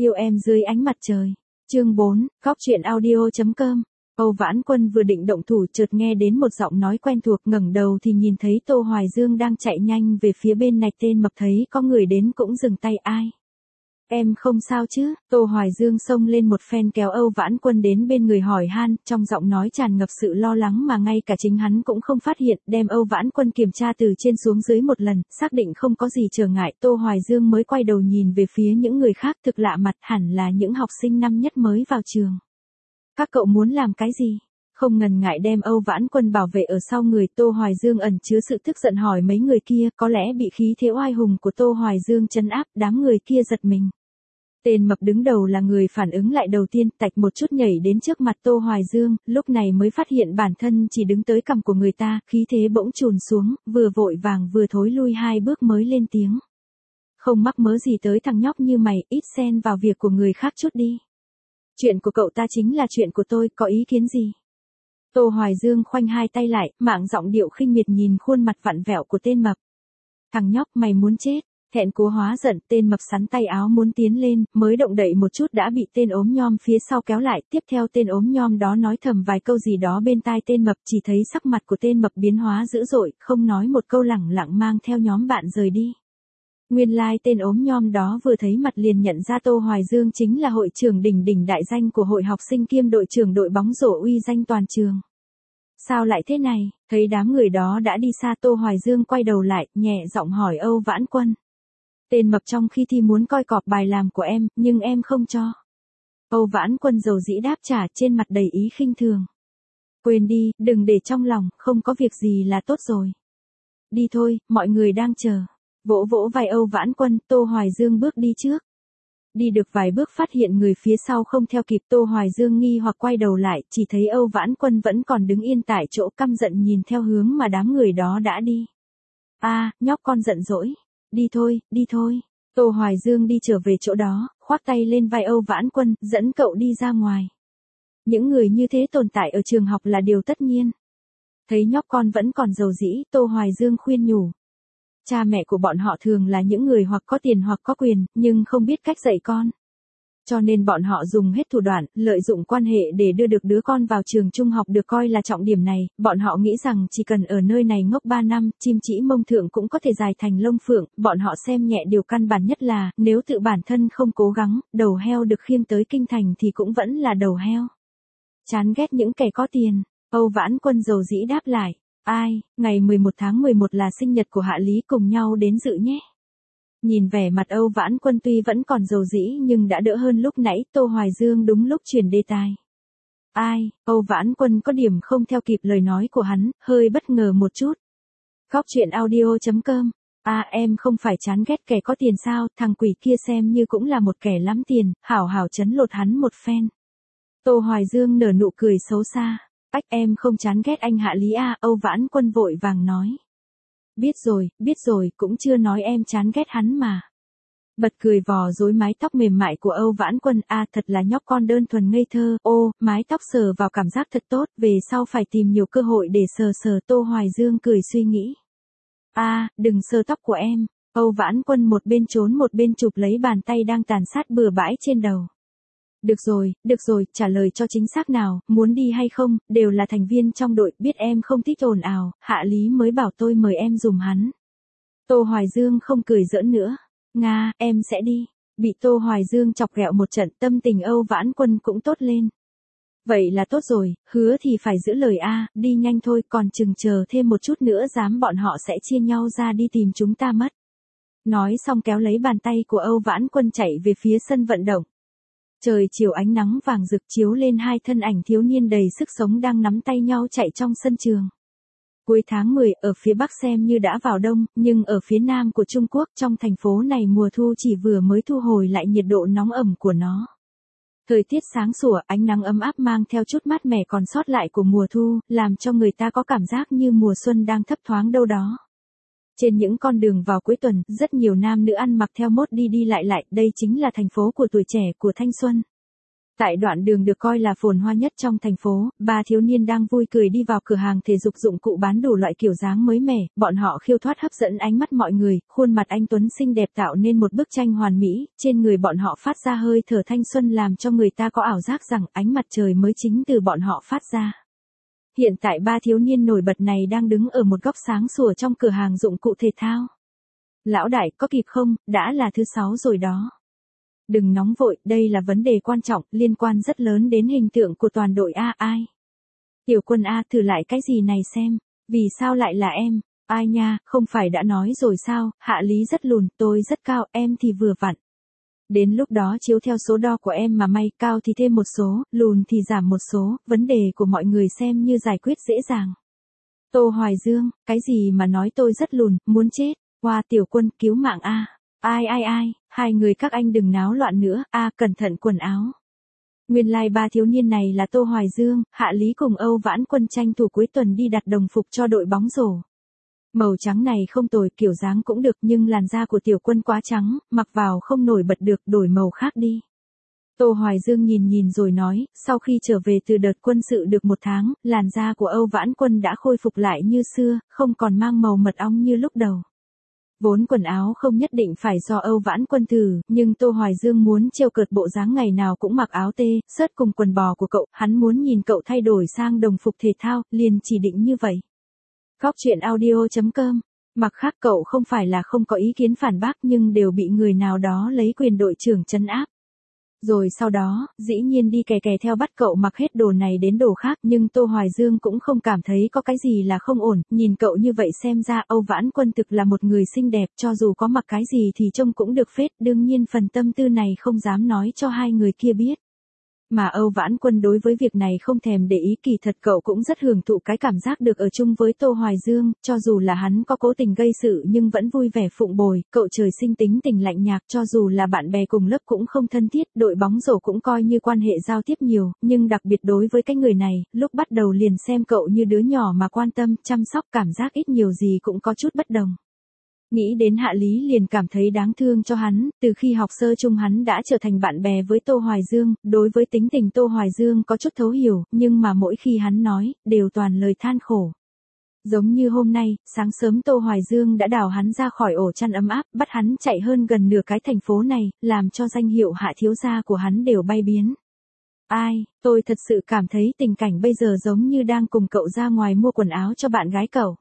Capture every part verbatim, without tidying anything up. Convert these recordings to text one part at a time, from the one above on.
Yêu em dưới ánh mặt trời. Chương bốn, Cóc truyện audio chấm com. Âu Vãn Quân vừa định động thủ chợt nghe đến một giọng nói quen thuộc, ngẩng đầu thì nhìn thấy Tô Hoài Dương đang chạy nhanh về phía bên này. Tên mập thấy có người đến cũng dừng tay. Ai? Em không sao chứ? Tô Hoài Dương xông lên một phen kéo Âu Vãn Quân đến bên người hỏi han, trong giọng nói tràn ngập sự lo lắng mà ngay cả chính hắn cũng không phát hiện, đem Âu Vãn Quân kiểm tra từ trên xuống dưới một lần, xác định không có gì trở ngại, Tô Hoài Dương mới quay đầu nhìn về phía những người khác, thực lạ mặt, hẳn là những học sinh năm nhất mới vào trường. Các cậu muốn làm cái gì? Không ngần ngại đem Âu Vãn Quân bảo vệ ở sau người, Tô Hoài Dương ẩn chứa sự tức giận hỏi mấy người kia, có lẽ bị khí thế oai hùng của Tô Hoài Dương trấn áp, đám người kia giật mình. Tên mập đứng đầu là người phản ứng lại đầu tiên, tạch một chút nhảy đến trước mặt Tô Hoài Dương, lúc này mới phát hiện bản thân chỉ đứng tới cằm của người ta, khí thế bỗng trùn xuống, vừa vội vàng vừa thối lui hai bước mới lên tiếng. Không mắc mớ gì tới thằng nhóc như mày, ít xen vào việc của người khác chút đi. Chuyện của cậu ta chính là chuyện của tôi, có ý kiến gì? Tô Hoài Dương khoanh hai tay lại, mạng giọng điệu khinh miệt nhìn khuôn mặt vặn vẹo của tên mập. Thằng nhóc mày muốn chết. Thẹn cố hóa giận, tên mập sắn tay áo muốn tiến lên, mới động đậy một chút đã bị tên ốm nhom phía sau kéo lại, tiếp theo tên ốm nhom đó nói thầm vài câu gì đó bên tai tên mập, chỉ thấy sắc mặt của tên mập biến hóa dữ dội, không nói một câu lẳng lặng mang theo nhóm bạn rời đi. Nguyên lai like tên ốm nhom đó vừa thấy mặt liền nhận ra Tô Hoài Dương chính là hội trưởng đỉnh đỉnh đại danh của hội học sinh kiêm đội trưởng đội bóng rổ uy danh toàn trường. Sao lại thế này? Thấy đám người đó đã đi xa, Tô Hoài Dương quay đầu lại, nhẹ giọng hỏi Âu Vãn Quân. Tên mập trong khi thi muốn coi cọp bài làm của em, nhưng em không cho. Âu Vãn Quân dầu dĩ đáp trả, trên mặt đầy ý khinh thường. Quên đi, đừng để trong lòng, không có việc gì là tốt rồi. Đi thôi, mọi người đang chờ. Vỗ vỗ vai Âu Vãn Quân, Tô Hoài Dương bước đi trước. Đi được vài bước phát hiện người phía sau không theo kịp, Tô Hoài Dương nghi hoặc quay đầu lại, chỉ thấy Âu Vãn Quân vẫn còn đứng yên tại chỗ căm giận nhìn theo hướng mà đám người đó đã đi. A, à, nhóc con giận dỗi. Đi thôi, đi thôi. Tô Hoài Dương đi trở về chỗ đó, khoác tay lên vai Âu Vãn Quân, dẫn cậu đi ra ngoài. Những người như thế tồn tại ở trường học là điều tất nhiên. Thấy nhóc con vẫn còn dầu dĩ, Tô Hoài Dương khuyên nhủ. Cha mẹ của bọn họ thường là những người hoặc có tiền hoặc có quyền, nhưng không biết cách dạy con. Cho nên bọn họ dùng hết thủ đoạn, lợi dụng quan hệ để đưa được đứa con vào trường trung học được coi là trọng điểm này, bọn họ nghĩ rằng chỉ cần ở nơi này ngốc ba năm, chim chỉ mông thượng cũng có thể dài thành lông phượng, bọn họ xem nhẹ điều căn bản nhất là, nếu tự bản thân không cố gắng, đầu heo được khiêng tới kinh thành thì cũng vẫn là đầu heo. Chán ghét những kẻ có tiền, Âu Vãn Quân dầu dĩ đáp lại, ai, ngày mười một tháng mười một là sinh nhật của Hạ Lý, cùng nhau đến dự nhé. Nhìn vẻ mặt Âu Vãn Quân tuy vẫn còn dầu dĩ nhưng đã đỡ hơn lúc nãy, Tô Hoài Dương đúng lúc chuyển đề tài. Ai, Âu Vãn Quân có điểm không theo kịp lời nói của hắn, hơi bất ngờ một chút. Cóc truyện audio chấm com. À em không phải chán ghét kẻ có tiền sao, thằng quỷ kia xem như cũng là một kẻ lắm tiền, hảo hảo chấn lột hắn một phen. Tô Hoài Dương nở nụ cười xấu xa. Ách em không chán ghét anh Hạ Lý à, Âu Vãn Quân vội vàng nói. Biết rồi, biết rồi, cũng chưa nói em chán ghét hắn mà. Bật cười vò rối mái tóc mềm mại của Âu Vãn Quân, a à, thật là nhóc con đơn thuần ngây thơ, ô, mái tóc sờ vào cảm giác thật tốt, về sau phải tìm nhiều cơ hội để sờ sờ, Tô Hoài Dương cười suy nghĩ. A, à, đừng sờ tóc của em, Âu Vãn Quân một bên trốn một bên chụp lấy bàn tay đang tàn sát bừa bãi trên đầu. Được rồi, được rồi, trả lời cho chính xác nào, muốn đi hay không, đều là thành viên trong đội, biết em không thích ồn ào, Hạ Lý mới bảo tôi mời em dùm hắn. Tô Hoài Dương không cười giỡn nữa. Nga, em sẽ đi. Bị Tô Hoài Dương chọc ghẹo một trận, tâm tình Âu Vãn Quân cũng tốt lên. Vậy là tốt rồi, hứa thì phải giữ lời a, đi nhanh thôi, còn chừng chờ thêm một chút nữa dám bọn họ sẽ chia nhau ra đi tìm chúng ta mất. Nói xong kéo lấy bàn tay của Âu Vãn Quân chạy về phía sân vận động. Trời chiều ánh nắng vàng rực chiếu lên hai thân ảnh thiếu niên đầy sức sống đang nắm tay nhau chạy trong sân trường. Cuối tháng mười, ở phía Bắc xem như đã vào đông, nhưng ở phía Nam của Trung Quốc, trong thành phố này mùa thu chỉ vừa mới thu hồi lại nhiệt độ nóng ẩm của nó. Thời tiết sáng sủa, ánh nắng ấm áp mang theo chút mát mẻ còn sót lại của mùa thu, làm cho người ta có cảm giác như mùa xuân đang thấp thoáng đâu đó. Trên những con đường vào cuối tuần, rất nhiều nam nữ ăn mặc theo mốt đi đi lại lại, đây chính là thành phố của tuổi trẻ, của thanh xuân. Tại đoạn đường được coi là phồn hoa nhất trong thành phố, ba thiếu niên đang vui cười đi vào cửa hàng thể dục dụng cụ bán đủ loại kiểu dáng mới mẻ, bọn họ khiêu thoát hấp dẫn ánh mắt mọi người, khuôn mặt anh tuấn xinh đẹp tạo nên một bức tranh hoàn mỹ, trên người bọn họ phát ra hơi thở thanh xuân làm cho người ta có ảo giác rằng ánh mặt trời mới chính từ bọn họ phát ra. Hiện tại ba thiếu niên nổi bật này đang đứng ở một góc sáng sủa trong cửa hàng dụng cụ thể thao. Lão đại, có kịp không, đã là thứ sáu rồi đó. Đừng nóng vội, đây là vấn đề quan trọng, liên quan rất lớn đến hình tượng của toàn đội A. Ai? Tiểu Quân A, thử lại cái gì này xem, vì sao lại là em? Ai nha, không phải đã nói rồi sao, Hạ Lý rất lùn, tôi rất cao, em thì vừa vặn. Đến lúc đó chiếu theo số đo của em mà may, cao thì thêm một số, lùn thì giảm một số, vấn đề của mọi người xem như giải quyết dễ dàng. Tô Hoài Dương, cái gì mà nói tôi rất lùn, muốn chết, qua Tiểu Quân, cứu mạng A. Ai ai ai, hai người các anh đừng náo loạn nữa, a à, cẩn thận quần áo. Nguyên lai like ba thiếu niên này là Tô Hoài Dương, Hạ Lý cùng Âu Vãn Quân tranh thủ cuối tuần đi đặt đồng phục cho đội bóng rổ. Màu trắng này không tồi, kiểu dáng cũng được nhưng làn da của Tiểu Quân quá trắng, mặc vào không nổi bật được, đổi màu khác đi. Tô Hoài Dương nhìn nhìn rồi nói, sau khi trở về từ đợt quân sự được một tháng, làn da của Âu Vãn Quân đã khôi phục lại như xưa, không còn mang màu mật ong như lúc đầu. Vốn quần áo không nhất định phải do Âu Vãn Quân thử, nhưng Tô Hoài Dương muốn trêu cợt bộ dáng ngày nào cũng mặc áo tê, sớt cùng quần bò của cậu, hắn muốn nhìn cậu thay đổi sang đồng phục thể thao, liền chỉ định như vậy. Góc truyện audio chấm com. Mặc khác cậu không phải là không có ý kiến phản bác nhưng đều bị người nào đó lấy quyền đội trưởng trấn áp. Rồi sau đó, dĩ nhiên đi kè kè theo bắt cậu mặc hết đồ này đến đồ khác nhưng Tô Hoài Dương cũng không cảm thấy có cái gì là không ổn, nhìn cậu như vậy xem ra Âu Vãn Quân thực là một người xinh đẹp cho dù có mặc cái gì thì trông cũng được phết, đương nhiên phần tâm tư này không dám nói cho hai người kia biết. Mà Âu Vãn Quân đối với việc này không thèm để ý, kỳ thật cậu cũng rất hưởng thụ cái cảm giác được ở chung với Tô Hoài Dương, cho dù là hắn có cố tình gây sự nhưng vẫn vui vẻ phụng bồi, cậu trời sinh tính tình lạnh nhạt, cho dù là bạn bè cùng lớp cũng không thân thiết, đội bóng rổ cũng coi như quan hệ giao tiếp nhiều, nhưng đặc biệt đối với cái người này, lúc bắt đầu liền xem cậu như đứa nhỏ mà quan tâm, chăm sóc, cảm giác ít nhiều gì cũng có chút bất đồng. Nghĩ đến Hạ Lý liền cảm thấy đáng thương cho hắn, từ khi học sơ chung hắn đã trở thành bạn bè với Tô Hoài Dương, đối với tính tình Tô Hoài Dương có chút thấu hiểu, nhưng mà mỗi khi hắn nói, đều toàn lời than khổ. Giống như hôm nay, sáng sớm Tô Hoài Dương đã đào hắn ra khỏi ổ chăn ấm áp, bắt hắn chạy hơn gần nửa cái thành phố này, làm cho danh hiệu Hạ thiếu gia của hắn đều bay biến. Ai, tôi thật sự cảm thấy tình cảnh bây giờ giống như đang cùng cậu ra ngoài mua quần áo cho bạn gái cậu.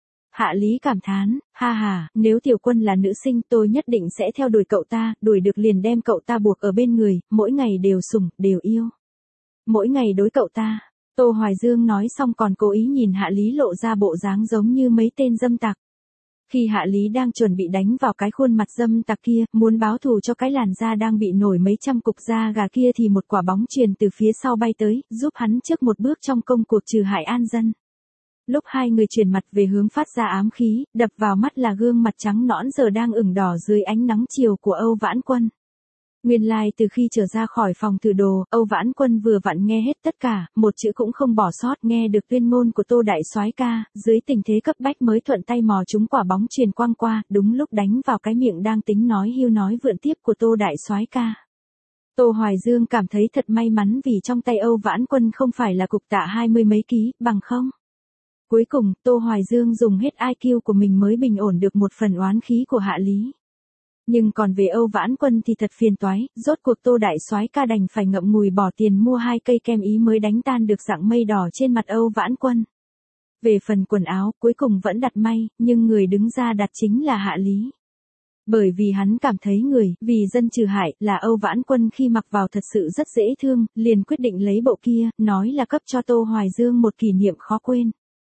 Hạ Lý cảm thán, ha ha, nếu Tiểu Quân là nữ sinh tôi nhất định sẽ theo đuổi cậu ta, đuổi được liền đem cậu ta buộc ở bên người, mỗi ngày đều sủng, đều yêu. Mỗi ngày đối cậu ta, Tô Hoài Dương nói xong còn cố ý nhìn Hạ Lý lộ ra bộ dáng giống như mấy tên dâm tặc. Khi Hạ Lý đang chuẩn bị đánh vào cái khuôn mặt dâm tặc kia, muốn báo thù cho cái làn da đang bị nổi mấy trăm cục da gà kia thì một quả bóng truyền từ phía sau bay tới, giúp hắn trước một bước trong công cuộc trừ hại an dân. Lúc hai người chuyển mặt về hướng phát ra ám khí, đập vào mắt là gương mặt trắng nõn giờ đang ửng đỏ dưới ánh nắng chiều của Âu Vãn Quân. Nguyên lai like, từ khi trở ra khỏi phòng thử đồ, Âu Vãn Quân vừa vặn nghe hết tất cả, một chữ cũng không bỏ sót, nghe được tuyên ngôn của Tô đại soái ca, dưới tình thế cấp bách mới thuận tay mò trúng quả bóng truyền quang qua, đúng lúc đánh vào cái miệng đang tính nói hưu nói vượn tiếp của Tô đại soái ca. Tô Hoài Dương cảm thấy thật may mắn vì trong tay Âu Vãn Quân không phải là cục tạ hai mươi mấy ký, bằng không. Cuối cùng, Tô Hoài Dương dùng hết i kiu của mình mới bình ổn được một phần oán khí của Hạ Lý. Nhưng còn về Âu Vãn Quân thì thật phiền toái, rốt cuộc Tô đại soái ca đành phải ngậm ngùi bỏ tiền mua hai cây kem ý mới đánh tan được dạng mây đỏ trên mặt Âu Vãn Quân. Về phần quần áo, cuối cùng vẫn đặt may, nhưng người đứng ra đặt chính là Hạ Lý. Bởi vì hắn cảm thấy người, vì dân trừ hại, là Âu Vãn Quân khi mặc vào thật sự rất dễ thương, liền quyết định lấy bộ kia, nói là cấp cho Tô Hoài Dương một kỷ niệm khó quên.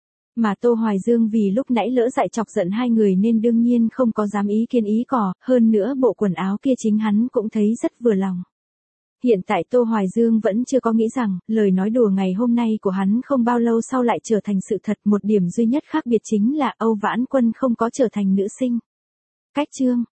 Mà Tô Hoài Dương vì lúc nãy lỡ dại chọc giận hai người nên đương nhiên không có dám ý kiến ý cỏ, hơn nữa bộ quần áo kia chính hắn cũng thấy rất vừa lòng. Hiện tại Tô Hoài Dương vẫn chưa có nghĩ rằng, lời nói đùa ngày hôm nay của hắn không bao lâu sau lại trở thành sự thật, một điểm duy nhất khác biệt chính là Âu Vãn Quân không có trở thành nữ sinh. Cách chương